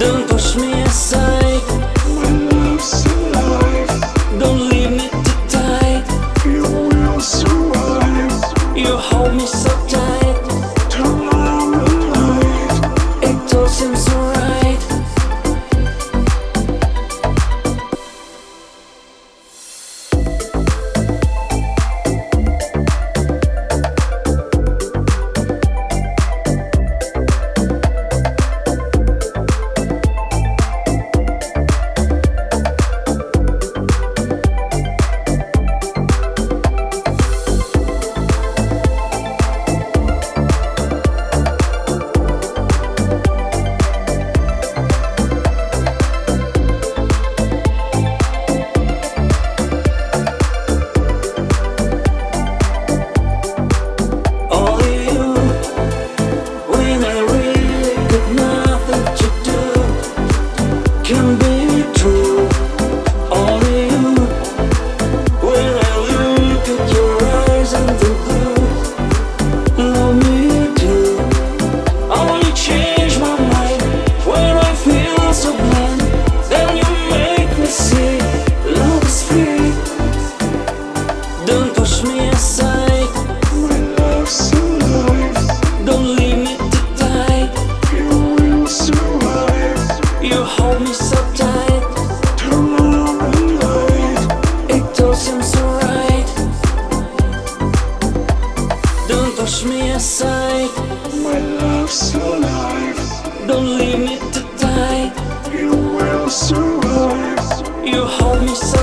Don't push me aside. My love's alive. Don't leave me too tight. You will survive. You hold me so tight. Turn on the light. It all seems alright. Can be true, only you. When I look at your eyes and the blue, love me too. I only change my mind when I feel so blind. Then you make me see love is free. Don't push me aside. My love's alive. Don't leave me too tight. You will survive. You hold me so tight. Turn on the light. It all seems alright. Don't push me aside. My love's alive. Don't leave me too tight. You will survive. You hold me so